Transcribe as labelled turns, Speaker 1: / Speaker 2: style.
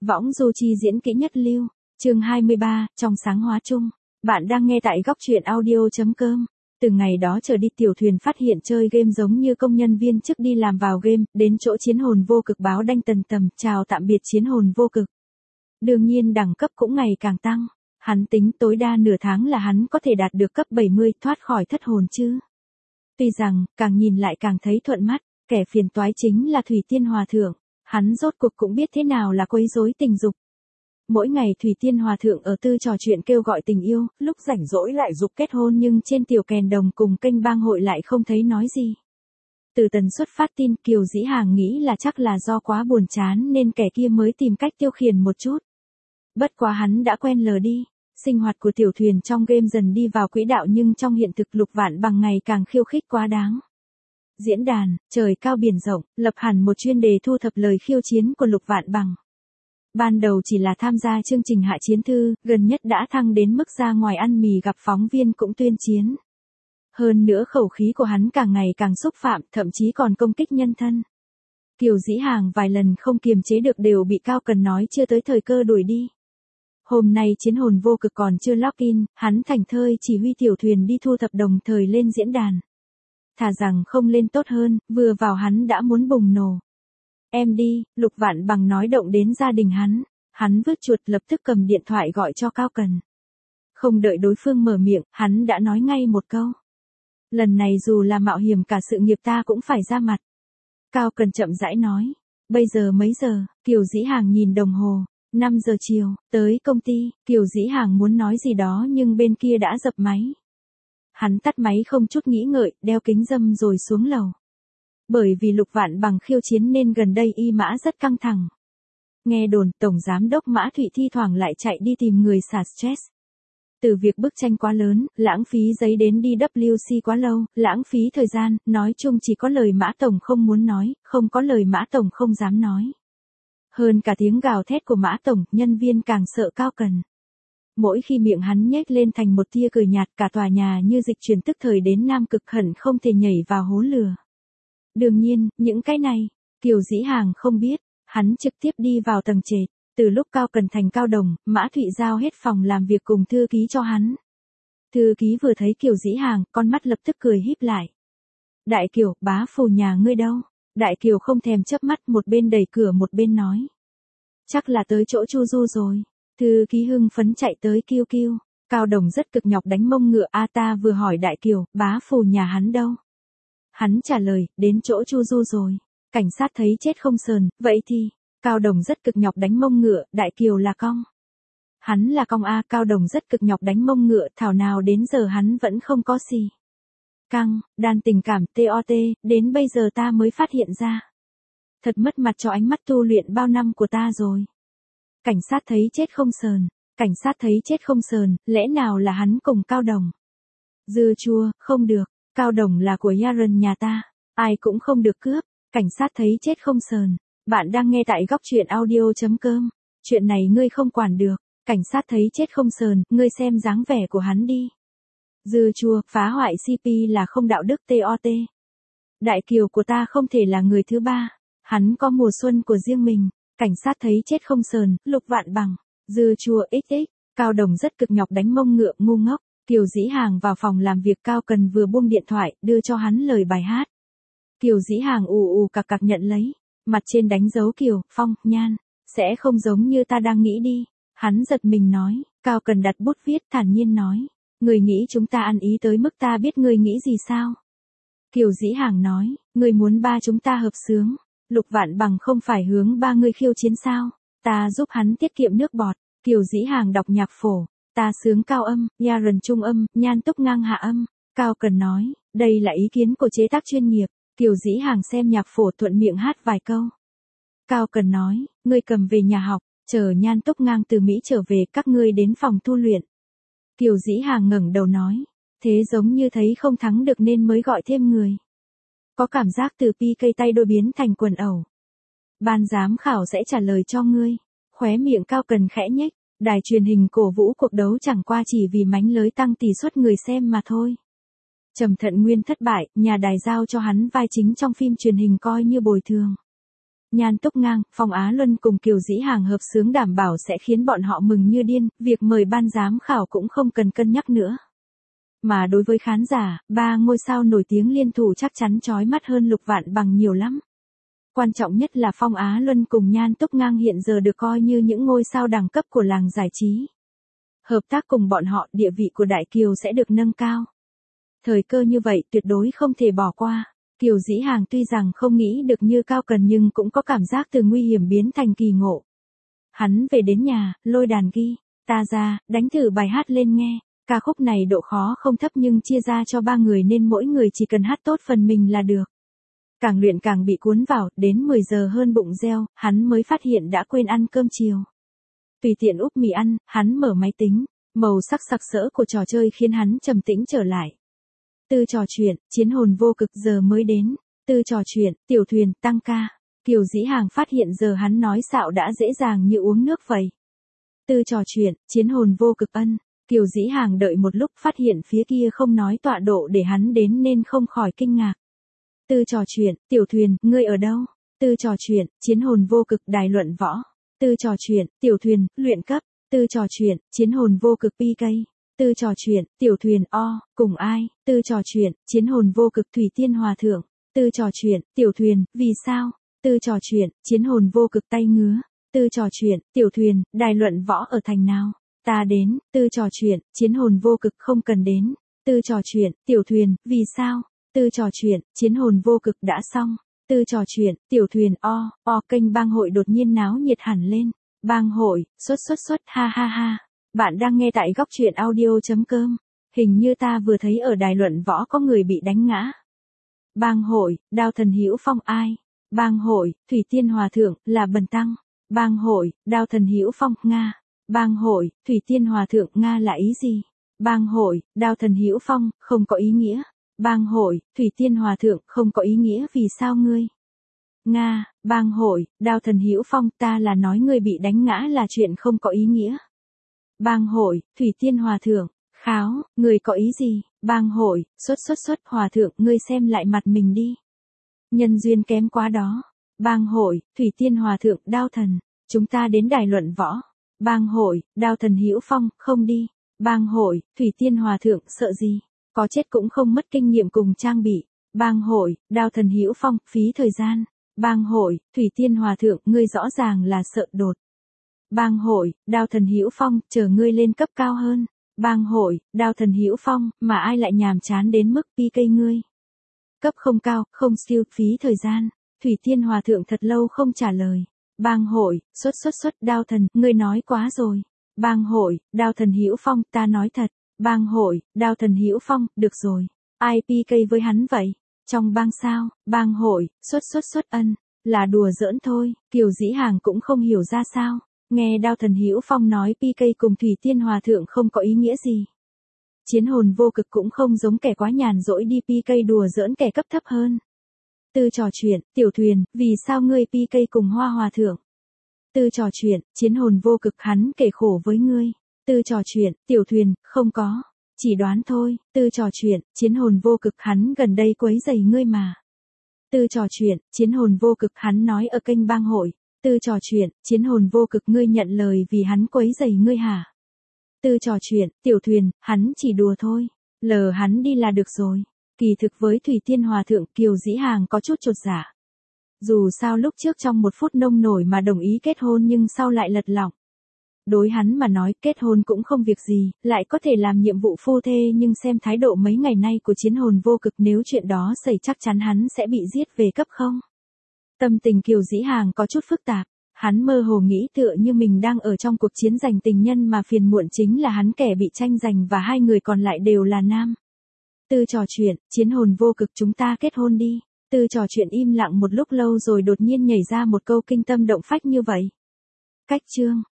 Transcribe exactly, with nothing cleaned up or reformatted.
Speaker 1: Võng du chi diễn kỹ nhất lưu, chương hai mươi ba, trong sáng hóa chung. Bạn đang nghe tại góc truyện audio.com. Từ ngày đó trở đi Tiểu Thuyền phát hiện chơi game giống như công nhân viên chức đi làm vào game, đến chỗ chiến hồn vô cực báo đanh tần tầm, chào tạm biệt chiến hồn vô cực. Đương nhiên đẳng cấp cũng ngày càng tăng, hắn tính tối đa nửa tháng là hắn có thể đạt được cấp bảy mươi, thoát khỏi thất hồn chứ. Tuy rằng, càng nhìn lại càng thấy thuận mắt, kẻ phiền toái chính là Thủy Tiên Hòa Thượng, hắn rốt cuộc cũng biết thế nào là quấy rối tình dục. Mỗi ngày Thủy Tiên Hòa Thượng ở tư trò chuyện kêu gọi tình yêu, lúc rảnh rỗi lại giục kết hôn, nhưng trên tiểu kèn đồng cùng kênh bang hội lại không thấy nói gì. Từ tần xuất phát tin, Kiều Dĩ Hàng nghĩ là chắc là do quá buồn chán nên kẻ kia mới tìm cách tiêu khiển một chút. Bất quá hắn đã quen lờ đi, sinh hoạt của Tiểu Thuyền trong game dần đi vào quỹ đạo, nhưng trong hiện thực Lục Vạn Bằng ngày càng khiêu khích quá đáng. Diễn đàn, trời cao biển rộng, lập hẳn một chuyên đề thu thập lời khiêu chiến của Lục Vạn Bằng. Ban đầu chỉ là tham gia chương trình hạ chiến thư, gần nhất đã thăng đến mức ra ngoài ăn mì gặp phóng viên cũng tuyên chiến. Hơn nữa khẩu khí của hắn càng ngày càng xúc phạm, thậm chí còn công kích nhân thân. Kiều Dĩ Hàng vài lần không kiềm chế được đều bị Cao Cần nói chưa tới thời cơ đuổi đi. Hôm nay chiến hồn vô cực còn chưa login, hắn thành thơi chỉ huy Tiểu Thuyền đi thu thập đồng thời lên diễn đàn. Thà rằng không lên tốt hơn, vừa vào hắn đã muốn bùng nổ. Em đi, Lục Vạn Bằng nói động đến gia đình hắn, hắn vứt chuột lập tức cầm điện thoại gọi cho Cao Cần. Không đợi đối phương mở miệng, hắn đã nói ngay một câu. Lần này dù là mạo hiểm cả sự nghiệp ta cũng phải ra mặt. Cao Cần chậm rãi nói, bây giờ mấy giờ? Kiều Dĩ Hàng nhìn đồng hồ, năm giờ chiều, tới công ty. Kiều Dĩ Hàng muốn nói gì đó nhưng bên kia đã dập máy. Hắn tắt máy không chút nghĩ ngợi, đeo kính râm rồi xuống lầu. Bởi vì Lục Vạn Bằng khiêu chiến nên gần đây Y Mã rất căng thẳng. Nghe đồn Tổng Giám đốc Mã Thụy thi thoảng lại chạy đi tìm người xả stress. Từ việc bức tranh quá lớn, lãng phí giấy đến đi W C quá lâu, lãng phí thời gian, nói chung chỉ có lời Mã Tổng không muốn nói, không có lời Mã Tổng không dám nói. Hơn cả tiếng gào thét của Mã Tổng, nhân viên càng sợ Cao Cần. Mỗi khi miệng hắn nhếch lên thành một tia cười nhạt, cả tòa nhà như dịch chuyển tức thời đến Nam Cực, hận không thể nhảy vào hố lửa. Đương nhiên, những cái này, Kiều Dĩ Hàng không biết, hắn trực tiếp đi vào tầng trệt. Từ lúc Cao Cần thành Cao Đồng, Mã Thụy giao hết phòng làm việc cùng thư ký cho hắn. Thư ký vừa thấy Kiều Dĩ Hàng, con mắt lập tức cười híp lại. Đại Kiều, bá phù nhà ngươi đâu? Đại Kiều không thèm chớp mắt, một bên đẩy cửa một bên nói. Chắc là tới chỗ Chu Du rồi. Thư ký hưng phấn chạy tới kêu kêu. Cao Đồng rất cực nhọc đánh mông ngựa. A ta vừa hỏi Đại Kiều, bá phù nhà hắn đâu? Hắn trả lời, đến chỗ Chu Du rồi. Cảnh sát thấy chết không sờn, vậy thì, Cao Đồng rất cực nhọc đánh mông ngựa, Đại Kiều là cong. Hắn là cong A. Cao Đồng rất cực nhọc đánh mông ngựa, thảo nào đến giờ hắn vẫn không có gì. Căng, đan tình cảm, tot, đến bây giờ ta mới phát hiện ra. Thật mất mặt cho ánh mắt tu luyện bao năm của ta rồi. Cảnh sát thấy chết không sờn, cảnh sát thấy chết không sờn, lẽ nào là hắn cùng Cao Đồng? Dưa chua, không được, Cao Đồng là của Yaron nhà ta, ai cũng không được cướp, cảnh sát thấy chết không sờn. Bạn đang nghe tại góc truyện audio.com, chuyện này ngươi không quản được, cảnh sát thấy chết không sờn, ngươi xem dáng vẻ của hắn đi. Dưa chua, phá hoại xê pê là không đạo đức tot. Đại Kiều của ta không thể là người thứ ba, hắn có mùa xuân của riêng mình, cảnh sát thấy chết không sờn, Lục Vạn Bằng, dưa chua ích ích, Cao Đồng rất cực nhọc đánh mông ngựa, ngu ngốc. Kiều Dĩ Hàng vào phòng làm việc, Cao Cần vừa buông điện thoại, đưa cho hắn lời bài hát. Kiều Dĩ Hàng ù ù cặc cặc nhận lấy. Mặt trên đánh dấu Kiều, Phong, Nhan, sẽ không giống như ta đang nghĩ đi. Hắn giật mình nói, Cao Cần đặt bút viết, thản nhiên nói, người nghĩ chúng ta ăn ý tới mức ta biết người nghĩ gì sao? Kiều Dĩ Hàng nói, người muốn ba chúng ta hợp xướng, Lục Vạn Bằng không phải hướng ba người khiêu chiến sao? Ta giúp hắn tiết kiệm nước bọt. Kiều Dĩ Hàng đọc nhạc phổ, ta sướng cao âm, Yaron trung âm, Nhan túc ngang hạ âm. Cao Cần nói, đây là ý kiến của chế tác chuyên nghiệp. Kiều Dĩ Hàng xem nhạc phổ thuận miệng hát vài câu. Cao Cần nói, ngươi cầm về nhà học, chờ Nhan túc ngang từ Mỹ trở về, các ngươi đến phòng tu luyện. Kiều Dĩ Hàng ngẩng đầu nói, thế giống như thấy không thắng được nên mới gọi thêm người. Có cảm giác từ pi cây tay đôi biến thành quần ẩu. Ban giám khảo sẽ trả lời cho ngươi. Khóe miệng Cao Cần khẽ nhếch, đài truyền hình cổ vũ cuộc đấu chẳng qua chỉ vì mánh lới tăng tỷ suất người xem mà thôi. Trầm Thận Nguyên thất bại, nhà đài giao cho hắn vai chính trong phim truyền hình coi như bồi thường. Nhan Túc Ngang, Phong Á Luân cùng Kiều Dĩ Hàng hợp xướng đảm bảo sẽ khiến bọn họ mừng như điên, việc mời ban giám khảo cũng không cần cân nhắc nữa. Mà đối với khán giả, ba ngôi sao nổi tiếng liên thủ chắc chắn chói mắt hơn Lục Vạn Bằng nhiều lắm. Quan trọng nhất là Phong Á Luân cùng Nhan Túc Ngang hiện giờ được coi như những ngôi sao đẳng cấp của làng giải trí. Hợp tác cùng bọn họ, địa vị của Đại Kiều sẽ được nâng cao. Thời cơ như vậy tuyệt đối không thể bỏ qua. Kiều Dĩ Hàng tuy rằng không nghĩ được như Cao Cần nhưng cũng có cảm giác từ nguy hiểm biến thành kỳ ngộ. Hắn về đến nhà, lôi đàn ghi, ta ra, đánh thử bài hát lên nghe. Ca khúc này độ khó không thấp nhưng chia ra cho ba người nên mỗi người chỉ cần hát tốt phần mình là được. Càng luyện càng bị cuốn vào, đến mười giờ hơn bụng reo, hắn mới phát hiện đã quên ăn cơm chiều. Tùy tiện úp mì ăn, hắn mở máy tính, màu sắc sặc sỡ của trò chơi khiến hắn trầm tĩnh trở lại. Tư trò chuyện, chiến hồn vô cực giờ mới đến. Tư trò chuyện, tiểu thuyền, tăng ca. Kiều Dĩ Hàng phát hiện giờ hắn nói xạo đã dễ dàng như uống nước vậy. Tư trò chuyện, chiến hồn vô cực ân. Kiều Dĩ Hàng đợi một lúc phát hiện phía kia không nói tọa độ để hắn đến nên không khỏi kinh ngạc. Tư trò chuyện, tiểu thuyền, ngươi ở đâu? Tư trò chuyện, chiến hồn vô cực đài luận võ. Tư trò chuyện, tiểu thuyền, luyện cấp. Tư trò chuyện, chiến hồn vô cực pê ca. Tư trò chuyện, tiểu thuyền o, cùng ai? Tư trò chuyện, chiến hồn vô cực Thủy Tiên Hòa Thượng. Tư trò chuyện, tiểu thuyền, vì sao? Tư trò chuyện, chiến hồn vô cực tay ngứa. Tư trò chuyện, tiểu thuyền, đài luận võ ở thành nào? Ta đến. Tư trò chuyện, chiến hồn vô cực không cần đến. Tư trò chuyện, tiểu thuyền, vì sao? Tư trò chuyện, chiến hồn vô cực đã xong. Tư trò chuyện, tiểu thuyền o, o kênh bang hội đột nhiên náo nhiệt hẳn lên. Bang hội, xuất xuất xuất, ha ha ha. Bạn đang nghe tại góc truyện audio.com. Hình như ta vừa thấy ở đài luận võ có người bị đánh ngã. Bang hội, Đao Thần Hữu Phong ai? Bang hội, Thủy Tiên Hòa Thượng, là Bần Tăng. Bang hội, Đao Thần Hữu Phong, Nga. Bang hội, Thủy Tiên Hòa Thượng, Nga là ý gì? Bang hội, Đao Thần Hữu Phong, không có ý nghĩa. Bang hội, Thủy Tiên Hòa Thượng, không có ý nghĩa vì sao ngươi? Nga, bang hội, Đao Thần Hữu Phong, ta là nói ngươi bị đánh ngã là chuyện không có ý nghĩa. Bang hội, Thủy Tiên Hòa Thượng, kháo, người có ý gì? Bang hội, xuất xuất xuất, Hòa Thượng, ngươi xem lại mặt mình đi. Nhân duyên kém quá đó. Bang hội, Thủy Tiên Hòa Thượng, Đao Thần, chúng ta đến đài luận võ. Bang hội, Đao Thần Hữu Phong, không đi. Bang hội, Thủy Tiên Hòa Thượng, sợ gì? Có chết cũng không mất kinh nghiệm cùng trang bị. Bang hội, Đao Thần Hữu Phong, phí thời gian. Bang hội, Thủy Tiên Hòa Thượng, ngươi rõ ràng là sợ đột. Bang hội, Đao Thần Hữu Phong, chờ ngươi lên cấp cao hơn. Bang hội, Đao Thần Hữu Phong, mà ai lại nhàm chán đến mức pê ca ngươi. Cấp không cao, không skill, phí thời gian. Thủy Tiên Hòa Thượng thật lâu không trả lời. Bang hội, xuất xuất xuất, Đao Thần, ngươi nói quá rồi. Bang hội, Đao Thần Hữu Phong, ta nói thật. Bang hội, Đao Thần Hữu Phong, được rồi. Ai pê ca với hắn vậy? Trong bang sao? Bang hội, xuất xuất xuất ân. Là đùa giỡn thôi, Kiều Dĩ Hàng cũng không hiểu ra sao. Nghe Đao Thần Hữu Phong nói pê ca cùng Thủy Tiên Hòa Thượng không có ý nghĩa gì. Chiến hồn vô cực cũng không giống kẻ quá nhàn rỗi đi pê ca đùa giỡn kẻ cấp thấp hơn. Tư trò chuyện, tiểu thuyền, vì sao ngươi pê ca cùng Hoa Hòa Thượng? Tư trò chuyện, chiến hồn vô cực hắn kể khổ với ngươi. Tư trò chuyện, tiểu thuyền, không có. Chỉ đoán thôi. Tư trò chuyện, chiến hồn vô cực hắn gần đây quấy rầy ngươi mà. Tư trò chuyện, chiến hồn vô cực hắn nói ở kênh bang hội. Tư trò chuyện, chiến hồn vô cực ngươi nhận lời vì hắn quấy rầy ngươi hả? Tư trò chuyện, tiểu thuyền, hắn chỉ đùa thôi. Lờ hắn đi là được rồi. Kỳ thực với Thủy Tiên Hòa Thượng, Kiều Dĩ Hàng có chút chột dạ. Dù sao lúc trước trong một phút nông nổi mà đồng ý kết hôn nhưng sau lại lật lọng. Đối hắn mà nói kết hôn cũng không việc gì, lại có thể làm nhiệm vụ phu thê nhưng xem thái độ mấy ngày nay của chiến hồn vô cực nếu chuyện đó xảy chắc chắn hắn sẽ bị giết về cấp không. Tâm tình Kiều Dĩ Hàng có chút phức tạp, hắn mơ hồ nghĩ tựa như mình đang ở trong cuộc chiến giành tình nhân mà phiền muộn chính là hắn kẻ bị tranh giành và hai người còn lại đều là nam. Tư trò chuyện, chiến hồn vô cực chúng ta kết hôn đi. Tư trò chuyện im lặng một lúc lâu rồi đột nhiên nhảy ra một câu kinh tâm động phách như vậy. Cách chương